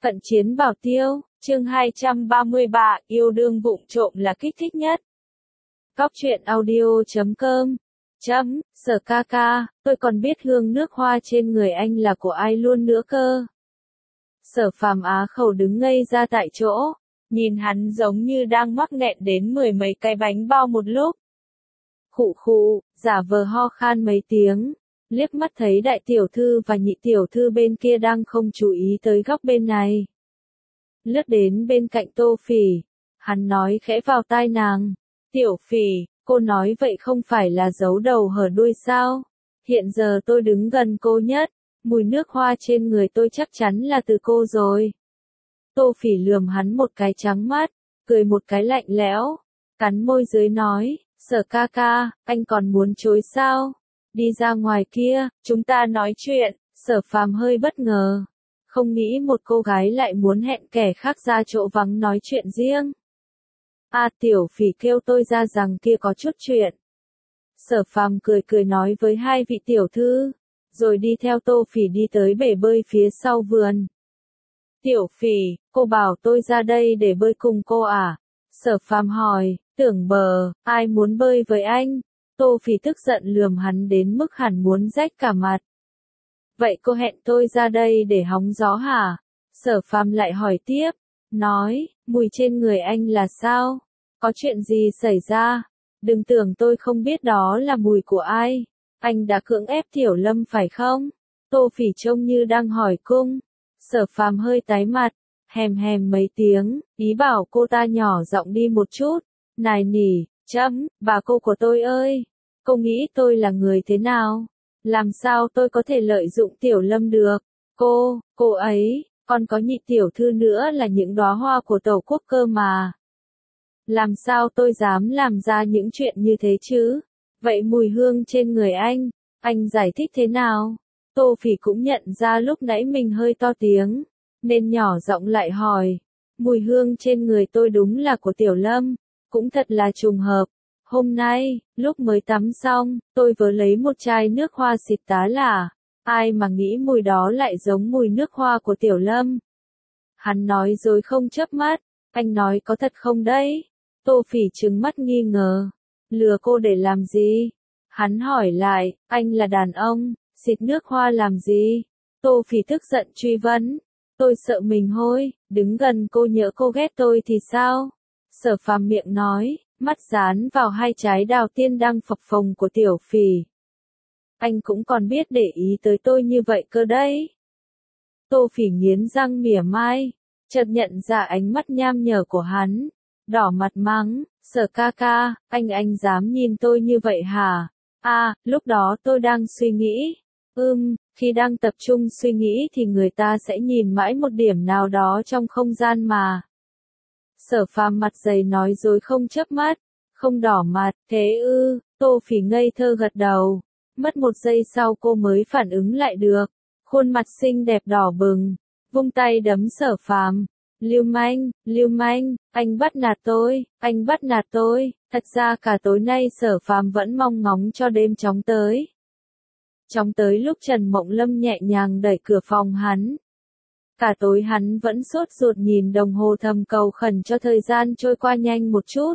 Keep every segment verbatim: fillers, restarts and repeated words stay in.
Cận chiến bảo tiêu, chương hai trăm ba mươi ba, yêu đương vụng trộm là kích thích nhất. Cóc truyện audio chấm com Chấm, Sở ca ca, tôi còn biết hương nước hoa trên người anh là của ai luôn nữa cơ. Sở Phàm á khẩu đứng ngây ra tại chỗ, nhìn hắn giống như đang mắc nghẹn đến mười mấy cái bánh bao một lúc. Khụ khụ, giả vờ ho khan mấy tiếng, liếc mắt thấy đại tiểu thư và nhị tiểu thư bên kia đang không chú ý tới góc bên này. Lướt đến bên cạnh Tô Phỉ, hắn nói khẽ vào tai nàng, tiểu Phỉ, cô nói vậy không phải là giấu đầu hở đuôi sao? Hiện giờ tôi đứng gần cô nhất, mùi nước hoa trên người tôi chắc chắn là từ cô rồi. Tô Phỉ lườm hắn một cái trắng mắt, cười một cái lạnh lẽo, cắn môi dưới nói, Sở ca ca, anh còn muốn chối sao? Đi ra ngoài kia, chúng ta nói chuyện. Sở Phàm hơi bất ngờ, không nghĩ một cô gái lại muốn hẹn kẻ khác ra chỗ vắng nói chuyện riêng. À, tiểu Phỉ kêu tôi ra rằng kia có chút chuyện. Sở Phàm cười cười nói với hai vị tiểu thư, rồi đi theo Tô Phỉ đi tới bể bơi phía sau vườn. Tiểu Phỉ, cô bảo tôi ra đây để bơi cùng cô à? Sở Phàm hỏi, tưởng bờ, ai muốn bơi với anh? Tô Phỉ tức giận lườm hắn đến mức hẳn muốn rách cả mặt. Vậy cô hẹn tôi ra đây để hóng gió hả? Sở Phàm lại hỏi tiếp, nói, mùi trên người anh là sao? Có chuyện gì xảy ra? Đừng tưởng tôi không biết đó là mùi của ai. Anh đã cưỡng ép Tiểu Lâm phải không? Tô Phỉ trông như đang hỏi cung. Sở Phàm hơi tái mặt, hèm hèm mấy tiếng, ý bảo cô ta nhỏ giọng đi một chút. Nài nỉ, chấm, bà cô của tôi ơi, cô nghĩ tôi là người thế nào? Làm sao tôi có thể lợi dụng Tiểu Lâm được? Cô, cô ấy, còn có nhị tiểu thư nữa là những đóa hoa của tổ quốc cơ mà. Làm sao tôi dám làm ra những chuyện như thế chứ? Vậy mùi hương trên người anh, anh giải thích thế nào? Tô Phỉ cũng nhận ra lúc nãy mình hơi to tiếng, nên nhỏ giọng lại hỏi. Mùi hương trên người tôi đúng là của Tiểu Lâm, cũng thật là trùng hợp. Hôm nay, lúc mới tắm xong, tôi vừa lấy một chai nước hoa xịt tá là, ai mà nghĩ mùi đó lại giống mùi nước hoa của Tiểu Lâm. Hắn nói rồi không chớp mắt, anh nói có thật không đấy? Tô Phỉ trừng mắt nghi ngờ, lừa cô để làm gì? Hắn hỏi lại, anh là đàn ông, xịt nước hoa làm gì? Tô Phỉ tức giận truy vấn, tôi sợ mình hôi, đứng gần cô nhỡ cô ghét tôi thì sao? Sở Phàm miệng nói, mắt dán vào hai trái đào tiên đang phập phồng của tiểu Phỉ. Anh cũng còn biết để ý tới tôi như vậy cơ đấy. Tô Phỉ nghiến răng mỉa mai, chợt nhận ra ánh mắt nham nhở của hắn, đỏ mặt mắng, Sở ca ca, anh anh dám nhìn tôi như vậy hả? À, lúc đó tôi đang suy nghĩ. Ừm, khi đang tập trung suy nghĩ thì người ta sẽ nhìn mãi một điểm nào đó trong không gian mà. Sở Phàm mặt dày nói dối không chớp mắt, không đỏ mặt, thế ư? Tô Phỉ ngây thơ gật đầu, mất một giây sau cô mới phản ứng lại được, khuôn mặt xinh đẹp đỏ bừng, vung tay đấm Sở Phàm, lưu manh, lưu manh, anh bắt nạt tôi, anh bắt nạt tôi. Thật ra cả tối nay Sở Phàm vẫn mong ngóng cho đêm chóng tới. Chóng tới lúc Trần Mộng Lâm nhẹ nhàng đẩy cửa phòng hắn. Cả tối hắn vẫn sốt ruột nhìn đồng hồ thầm cầu khẩn cho thời gian trôi qua nhanh một chút.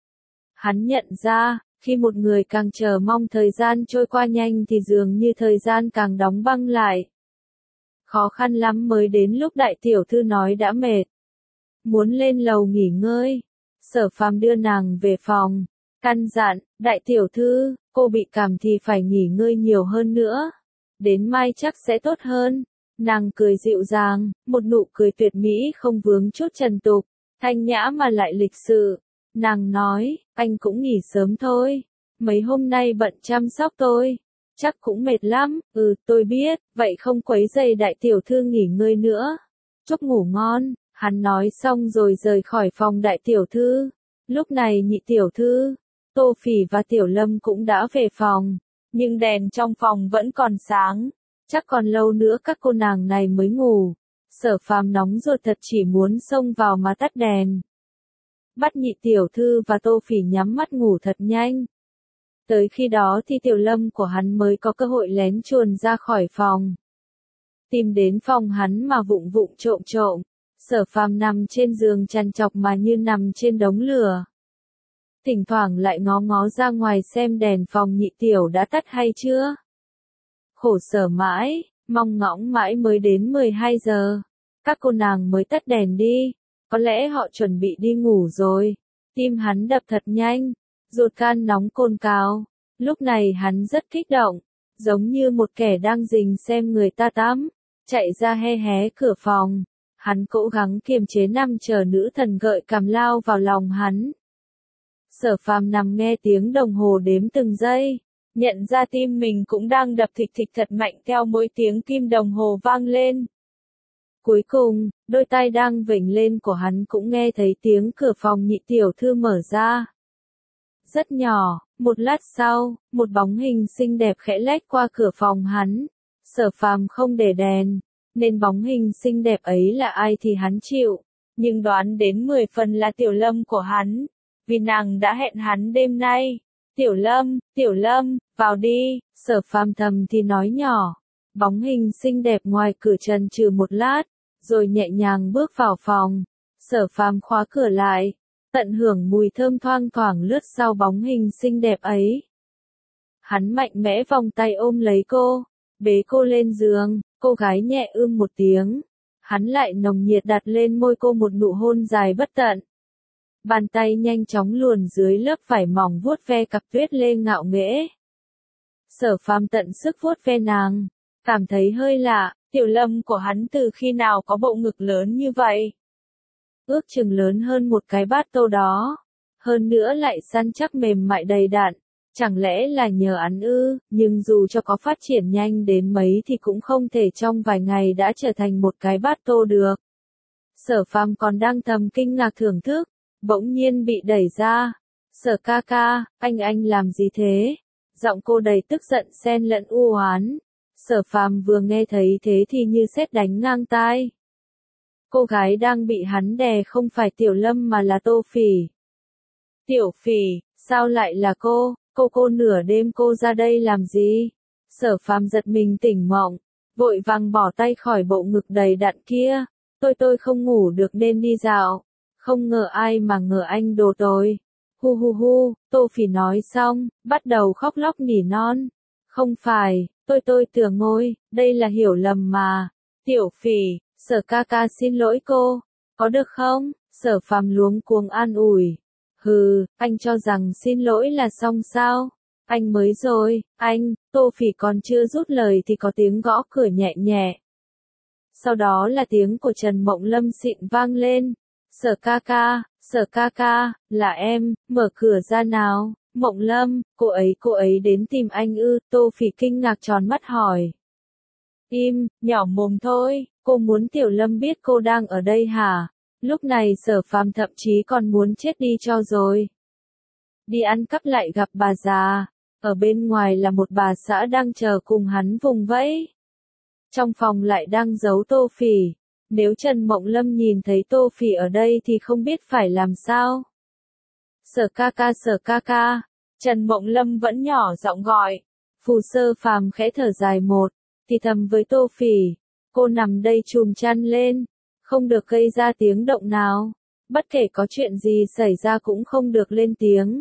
Hắn nhận ra, khi một người càng chờ mong thời gian trôi qua nhanh thì dường như thời gian càng đóng băng lại. Khó khăn lắm mới đến lúc đại tiểu thư nói đã mệt, muốn lên lầu nghỉ ngơi. Sở Phàm đưa nàng về phòng, căn dặn, đại tiểu thư, cô bị cảm thì phải nghỉ ngơi nhiều hơn nữa. Đến mai chắc sẽ tốt hơn. Nàng cười dịu dàng, một nụ cười tuyệt mỹ không vướng chút trần tục, thanh nhã mà lại lịch sự. Nàng nói, anh cũng nghỉ sớm thôi, mấy hôm nay bận chăm sóc tôi, chắc cũng mệt lắm. Ừ, tôi biết, vậy không quấy rầy đại tiểu thư nghỉ ngơi nữa. Chúc ngủ ngon. Hắn nói xong rồi rời khỏi phòng đại tiểu thư. Lúc này nhị tiểu thư, Tô Phỉ và Tiểu Lâm cũng đã về phòng, nhưng đèn trong phòng vẫn còn sáng. Chắc còn lâu nữa các cô nàng này mới ngủ. Sở Phàm nóng ruột thật chỉ muốn xông vào mà tắt đèn. Bắt nhị tiểu thư và Tô Phỉ nhắm mắt ngủ thật nhanh. Tới khi đó thì Tiểu Lâm của hắn mới có cơ hội lén chuồn ra khỏi phòng. Tìm đến phòng hắn mà vụng vụng trộm trộm. Sở Phàm nằm trên giường trằn trọc mà như nằm trên đống lửa. Thỉnh thoảng lại ngó ngó ra ngoài xem đèn phòng nhị tiểu đã tắt hay chưa. Khổ sở mãi, mong ngóng mãi mới đến mười hai giờ. Các cô nàng mới tắt đèn đi, có lẽ họ chuẩn bị đi ngủ rồi. Tim hắn đập thật nhanh, ruột gan nóng cồn cào. Lúc này hắn rất kích động, giống như một kẻ đang rình xem người ta tắm, chạy ra he hé cửa phòng. Hắn cố gắng kiềm chế nằm chờ nữ thần gợi cảm lao vào lòng hắn. Sở Phàm nằm nghe tiếng đồng hồ đếm từng giây, nhận ra tim mình cũng đang đập thịch thịch thật mạnh theo mỗi tiếng kim đồng hồ vang lên. Cuối cùng, đôi tai đang vểnh lên của hắn cũng nghe thấy tiếng cửa phòng nhị tiểu thư mở ra. Rất nhỏ, một lát sau, một bóng hình xinh đẹp khẽ lách qua cửa phòng hắn. Sở Phàm không để đèn, nên bóng hình xinh đẹp ấy là ai thì hắn chịu, nhưng đoán đến mười phần là Tiểu Lâm của hắn, vì nàng đã hẹn hắn đêm nay. Tiểu Lâm, Tiểu Lâm, vào đi, Sở Phàm thầm thì nói nhỏ. Bóng hình xinh đẹp ngoài cửa chần chừ một lát, rồi nhẹ nhàng bước vào phòng. Sở Phàm khóa cửa lại, tận hưởng mùi thơm thoang thoảng lướt sau bóng hình xinh đẹp ấy. Hắn mạnh mẽ vòng tay ôm lấy cô, bế cô lên giường, cô gái nhẹ ưm một tiếng. Hắn lại nồng nhiệt đặt lên môi cô một nụ hôn dài bất tận. Bàn tay nhanh chóng luồn dưới lớp vải mỏng vuốt ve cặp tuyết lê ngạo nghễ. Sở Phàm tận sức vuốt ve nàng, cảm thấy hơi lạ, Tiểu Lâm của hắn từ khi nào có bộ ngực lớn như vậy? Ước chừng lớn hơn một cái bát tô đó, hơn nữa lại săn chắc mềm mại đầy đặn, chẳng lẽ là nhờ ăn ư? Nhưng dù cho có phát triển nhanh đến mấy thì cũng không thể trong vài ngày đã trở thành một cái bát tô được. Sở Phàm còn đang thầm kinh ngạc thưởng thức, bỗng nhiên bị đẩy ra. Sở ca ca, anh anh làm gì thế? Giọng cô đầy tức giận xen lẫn u oán. Sở Phàm vừa nghe thấy thế thì như sét đánh ngang tai. Cô gái đang bị hắn đè không phải Tiểu Lâm mà là Tô Phỉ. Tiểu Phỉ, sao lại là cô? Cô cô nửa đêm cô ra đây làm gì? Sở Phàm giật mình tỉnh mộng, vội vàng bỏ tay khỏi bộ ngực đầy đặn kia. Tôi tôi không ngủ được nên đi dạo. Không ngờ ai mà ngờ anh đồ tôi. Hu hu hu, Tô Phỉ nói xong, bắt đầu khóc lóc nỉ non. Không phải, tôi tôi tưởng ngôi, đây là hiểu lầm mà. Tiểu Phỉ, Sở ca ca xin lỗi cô, có được không? Sở Phàm luống cuống an ủi. Hừ, anh cho rằng xin lỗi là xong sao? Anh mới rồi, anh. Tô Phỉ còn chưa rút lời thì có tiếng gõ cửa nhẹ nhẹ. Sau đó là tiếng của Trần Mộng Lâm xịn vang lên. Sở ca ca, Sở ca ca, là em, mở cửa ra nào. Mộng Lâm, cô ấy cô ấy đến tìm anh ư? Tô Phỉ kinh ngạc tròn mắt hỏi. Im, nhỏ mồm thôi, cô muốn Tiểu Lâm biết cô đang ở đây hả? Lúc này Sở Phàm thậm chí còn muốn chết đi cho rồi. Đi ăn cắp lại gặp bà già, ở bên ngoài là một bà xã đang chờ cùng hắn vùng vẫy. Trong phòng lại đang giấu Tô Phỉ. Nếu Trần Mộng Lâm nhìn thấy Tô Phỉ ở đây thì không biết phải làm sao. Sở ca ca Sở ca ca, Trần Mộng Lâm vẫn nhỏ giọng gọi. Phù Sơ Phàm khẽ thở dài một, thì thầm với Tô Phỉ. Cô nằm đây chùm chăn lên, không được gây ra tiếng động nào. Bất kể có chuyện gì xảy ra cũng không được lên tiếng.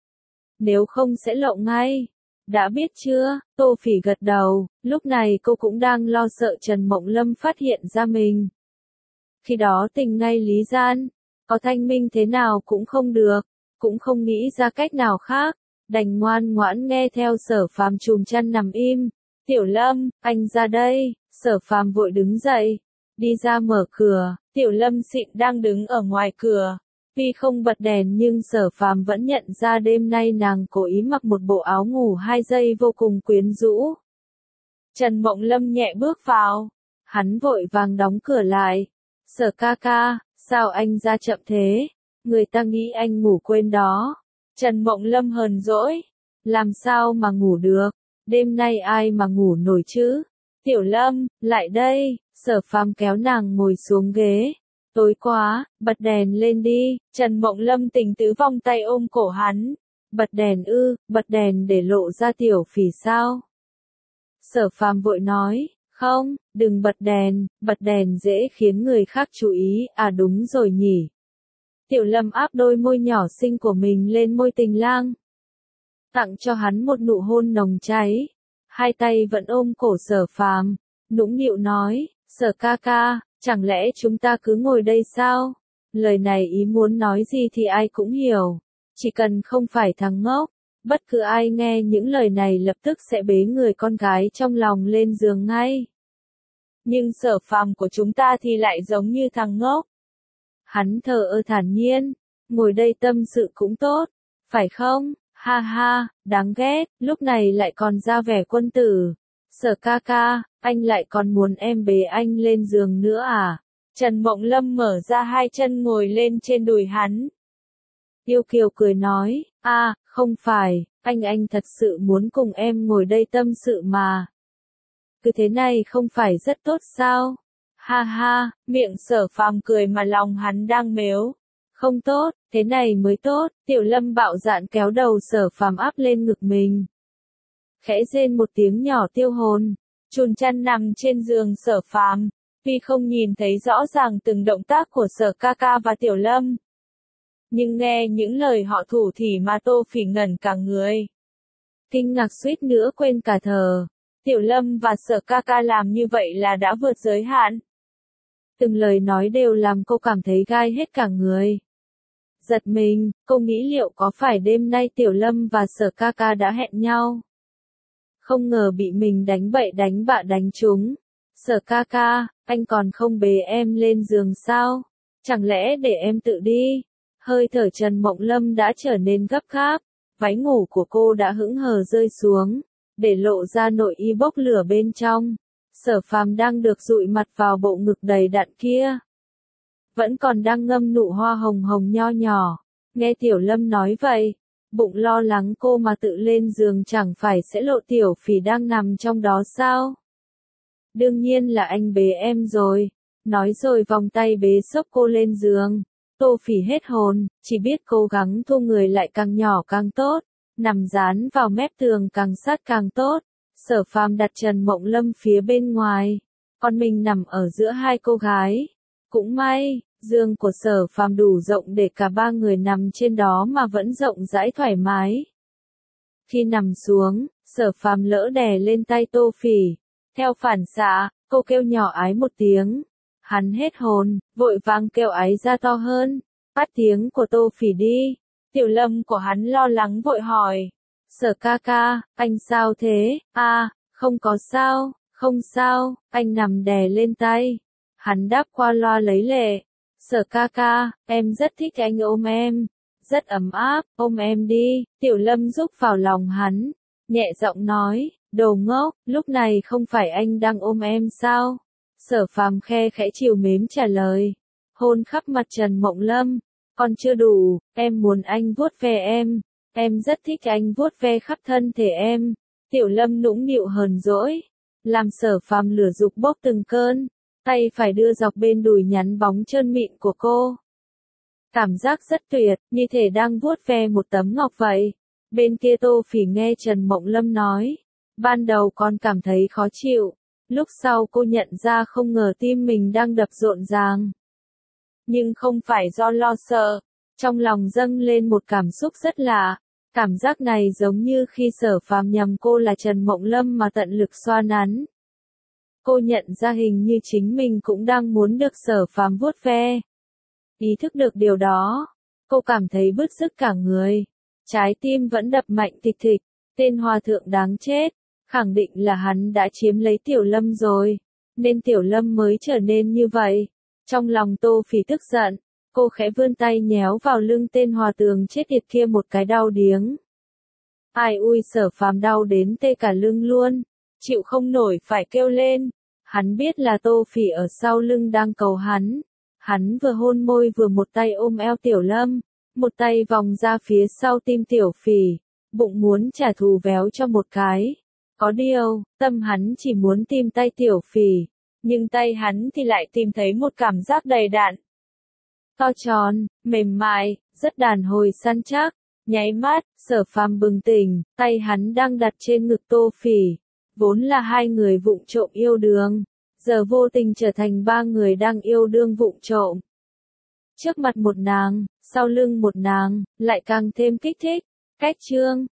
Nếu không sẽ lộ ngay. Đã biết chưa? Tô Phỉ gật đầu, lúc này cô cũng đang lo sợ Trần Mộng Lâm phát hiện ra mình. Khi đó tình ngay lý gian, có thanh minh thế nào cũng không được, cũng không nghĩ ra cách nào khác, đành ngoan ngoãn nghe theo Sở Phàm chùm chăn nằm im. Tiểu Lâm, anh ra đây. Sở Phàm vội đứng dậy, đi ra mở cửa. Tiểu Lâm xịn đang đứng ở ngoài cửa. Tuy không bật đèn nhưng Sở Phàm vẫn nhận ra đêm nay nàng cố ý mặc một bộ áo ngủ hai dây vô cùng quyến rũ. Trần Mộng Lâm nhẹ bước vào, hắn vội vàng đóng cửa lại. Sở ca ca, sao anh ra chậm thế? Người ta nghĩ anh ngủ quên đó. Trần Mộng Lâm hờn dỗi, làm sao mà ngủ được? Đêm nay ai mà ngủ nổi chứ? Tiểu Lâm, lại đây. Sở Phàm kéo nàng ngồi xuống ghế. Tối quá, bật đèn lên đi. Trần Mộng Lâm tình tứ vòng tay ôm cổ hắn. Bật đèn ư? Bật đèn để lộ ra Tiểu Phỉ sao? Sở Phàm vội nói, Không, đừng bật đèn, bật đèn dễ khiến người khác chú ý, à đúng rồi nhỉ. Tiểu Lâm áp đôi môi nhỏ xinh của mình lên môi Tình Lang. Tặng cho hắn một nụ hôn nồng cháy. Hai tay vẫn ôm cổ Sở Phàm, nũng nịu nói, Sở ca ca, chẳng lẽ chúng ta cứ ngồi đây sao? Lời này ý muốn nói gì thì ai cũng hiểu. Chỉ cần không phải thằng ngốc. Bất cứ ai nghe những lời này lập tức sẽ bế người con gái trong lòng lên giường ngay. Nhưng Sở Phàm của chúng ta thì lại giống như thằng ngốc. Hắn thờ ơ thản nhiên, ngồi đây tâm sự cũng tốt, phải không? Ha ha, đáng ghét, lúc này lại còn ra vẻ quân tử. Sở ca ca, anh lại còn muốn em bế anh lên giường nữa à? Trần Mộng Lâm mở ra hai chân ngồi lên trên đùi hắn. Yêu Kiều cười nói, a, không phải, anh anh thật sự muốn cùng em ngồi đây tâm sự mà. Cứ thế này không phải rất tốt sao? Ha ha, miệng Sở Phàm cười mà lòng hắn đang mếu. Không tốt, thế này mới tốt. Tiểu Lâm bạo dạn kéo đầu Sở Phàm áp lên ngực mình. Khẽ rên một tiếng nhỏ tiêu hồn, chùn chăn nằm trên giường Sở Phàm, tuy không nhìn thấy rõ ràng từng động tác của Sở ca ca và Tiểu Lâm, nhưng nghe những lời họ thủ thỉ mà Tô Phỉ ngẩn cả người. Kinh ngạc suýt nữa quên cả thờ. Tiểu Lâm và Sở ca ca làm như vậy là đã vượt giới hạn. Từng lời nói đều làm cô cảm thấy gai hết cả người. Giật mình, cô nghĩ liệu có phải đêm nay Tiểu Lâm và Sở ca ca đã hẹn nhau. Không ngờ bị mình đánh bậy đánh bạ đánh trúng. Sở ca ca, anh còn không bế em lên giường sao? Chẳng lẽ để em tự đi? Hơi thở Trần Mộng Lâm đã trở nên gấp gáp, váy ngủ của cô đã hững hờ rơi xuống, để lộ ra nội y bốc lửa bên trong. Sở Phàm đang được dụi mặt vào bộ ngực đầy đặn kia. Vẫn còn đang ngâm nụ hoa hồng hồng nho nhỏ. Nghe Tiểu Lâm nói vậy, bụng lo lắng cô mà tự lên giường chẳng phải sẽ lộ Tiểu Phỉ đang nằm trong đó sao? Đương nhiên là anh bế em rồi. Nói rồi vòng tay bế xốc cô lên giường. Tô Phỉ hết hồn, chỉ biết cố gắng thu người lại càng nhỏ càng tốt, nằm dán vào mép tường càng sát càng tốt. Sở Phàm đặt Trần Mộng Lâm phía bên ngoài, còn mình nằm ở giữa hai cô gái. Cũng may, giường của Sở Phàm đủ rộng để cả ba người nằm trên đó mà vẫn rộng rãi thoải mái. Khi nằm xuống, Sở Phàm lỡ đè lên tay Tô Phỉ. Theo phản xạ, cô kêu nhỏ ái một tiếng. Hắn hết hồn, vội vàng kêu ái ra to hơn. Bắt tiếng của Tô Phỉ đi. Tiểu Lâm của hắn lo lắng vội hỏi. Sở ca ca, anh sao thế? À, không có sao, không sao, anh nằm đè lên tay. Hắn đáp qua loa lấy lệ. Sở ca ca, em rất thích anh ôm em. Rất ấm áp, ôm em đi. Tiểu Lâm rúc vào lòng hắn. Nhẹ giọng nói, đồ ngốc, lúc này không phải anh đang ôm em sao? Sở Phàm khe khẽ chiều mến trả lời. Hôn khắp mặt Trần Mộng Lâm. Còn chưa đủ, em muốn anh vuốt ve em. Em rất thích anh vuốt ve khắp thân thể em. Tiểu Lâm nũng nịu hờn dỗi. Làm Sở Phàm lửa dục bốc từng cơn. Tay phải đưa dọc bên đùi nhắn bóng trơn mịn của cô. Cảm giác rất tuyệt, như thể đang vuốt ve một tấm ngọc vậy. Bên kia Tô Phỉ nghe Trần Mộng Lâm nói. Ban đầu còn cảm thấy khó chịu. Lúc sau cô nhận ra không ngờ tim mình đang đập rộn ràng. Nhưng không phải do lo sợ. Trong lòng dâng lên một cảm xúc rất lạ. Cảm giác này giống như khi Sở Phàm nhầm cô là Trần Mộng Lâm mà tận lực xoa nắn. Cô nhận ra hình như chính mình cũng đang muốn được Sở Phàm vuốt ve. Ý thức được điều đó, cô cảm thấy bứt rứt cả người. Trái tim vẫn đập mạnh thịch thịch. Tên hòa thượng đáng chết. Khẳng định là hắn đã chiếm lấy Tiểu Lâm rồi. Nên Tiểu Lâm mới trở nên như vậy. Trong lòng Tô Phỉ tức giận. Cô khẽ vươn tay nhéo vào lưng tên hòa tường chết tiệt kia một cái đau điếng. Ai ui Sở Phàm đau đến tê cả lưng luôn. Chịu không nổi phải kêu lên. Hắn biết là Tô Phỉ ở sau lưng đang cầu hắn. Hắn vừa hôn môi vừa một tay ôm eo Tiểu Lâm. Một tay vòng ra phía sau tim Tiểu Phỉ. Bụng muốn trả thù véo cho một cái. Có điều, tâm hắn chỉ muốn tìm tay Tiểu Phỉ. Nhưng tay hắn thì lại tìm thấy một cảm giác đầy đặn. To tròn, mềm mại, rất đàn hồi săn chắc. Nháy mắt, Sở Phàm bừng tỉnh, tay hắn đang đặt trên ngực Tô Phỉ. Vốn là hai người vụng trộm yêu đương, giờ vô tình trở thành ba người đang yêu đương vụng trộm. Trước mặt một nàng, sau lưng một nàng, lại càng thêm kích thích. Cách chương